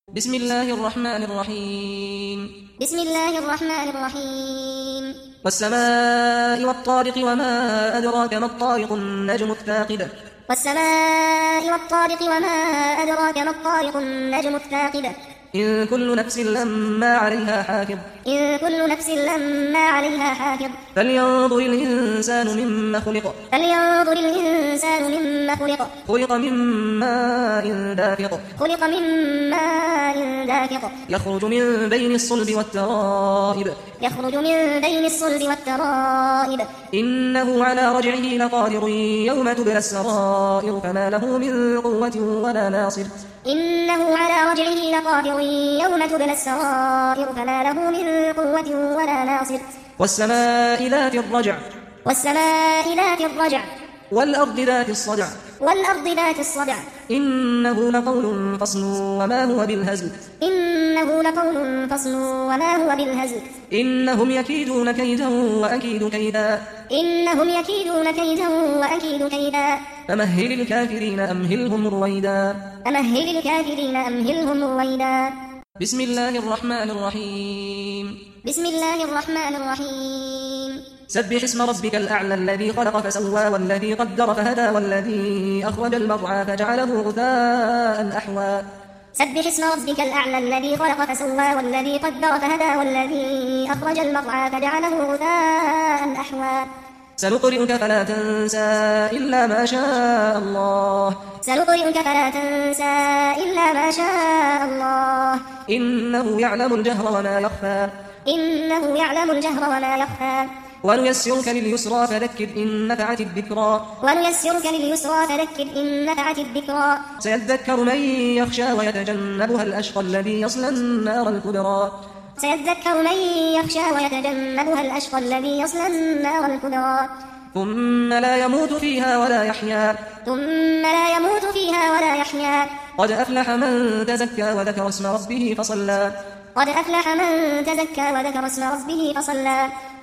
بسم الله الرحمن الرحيم بسم الله الرحمن الرحيم والسماء والطارق وما أدراك ما الطارق النجم الثاقب والسماء والطارق وما أدراك ما الطارق النجم الثاقب إن كل نفس لما عليها حافظ إن كل نفس لما عليها حافظ فلينظر الإنسان مما خلق فلينظر الإنسان مما خلق خلق من ماء دافق خلق من ماء دافق يخرج من بين الصلب والترائب يخرج من بين الصلب والترائب إنه على رجعه لقادر يوم تبلى السرائر فما له من قوة ولا ناصر إنه على رجعه لقادر يوم تبلى السرائر فما له من قوة ولا ناصر والسماء ذات الرجع والسماء ذات الرجع والأرض ذات الصدع والأرض ذات الصدع إنه لقول فصل وما هو بالهزل إنه لقول فصل وما هو بالهزل إنهم يكيدون كيدا وأكيد كيدا إنهم يكيدون كيدا وأكيد كيدا فمهل الكافرين أمهلهم رويدا فمهل الكافرين أمهلهم رويدا بسم الله الرحمن الرحيم بسم الله الرحمن الرحيم سبح اسم ربك الأعلى الذي خلق فسوى والذي قدر فهدى والذي أخرج المرعى فجعله غثاء أحوى سبح اسم ربك الأعلى الذي خلق فسوى والذي قدر فهدى والذي أخرج المرعى فجعله غثاء أحوى سنقرئك فلا تنسى إلا ما شاء الله سنقرئك فلا تنسى إلا ما شاء الله إنه يعلم الجهر وما يخفى إنه يعلم الجهر وما يخفى ونيسرك لليسرى فذكر إن نفعت الذكرى ونيسرك لليسرى فذكر إن نفعت الذكرى سيذكر من يخشى ويتجنبها الأشقى الذي يصلى النار الكبرى سيذكر من يخشى ويتجنبها الأشقى الذي يصلى النار الكبرى ثم لا يموت فيها ولا يحيا ثم لا يموت فيها ولا يحيا قد أفلح من تزكى وذكر اسم ربه فصلى قد أفلح من تزكى وذكر اسم ربه فصلى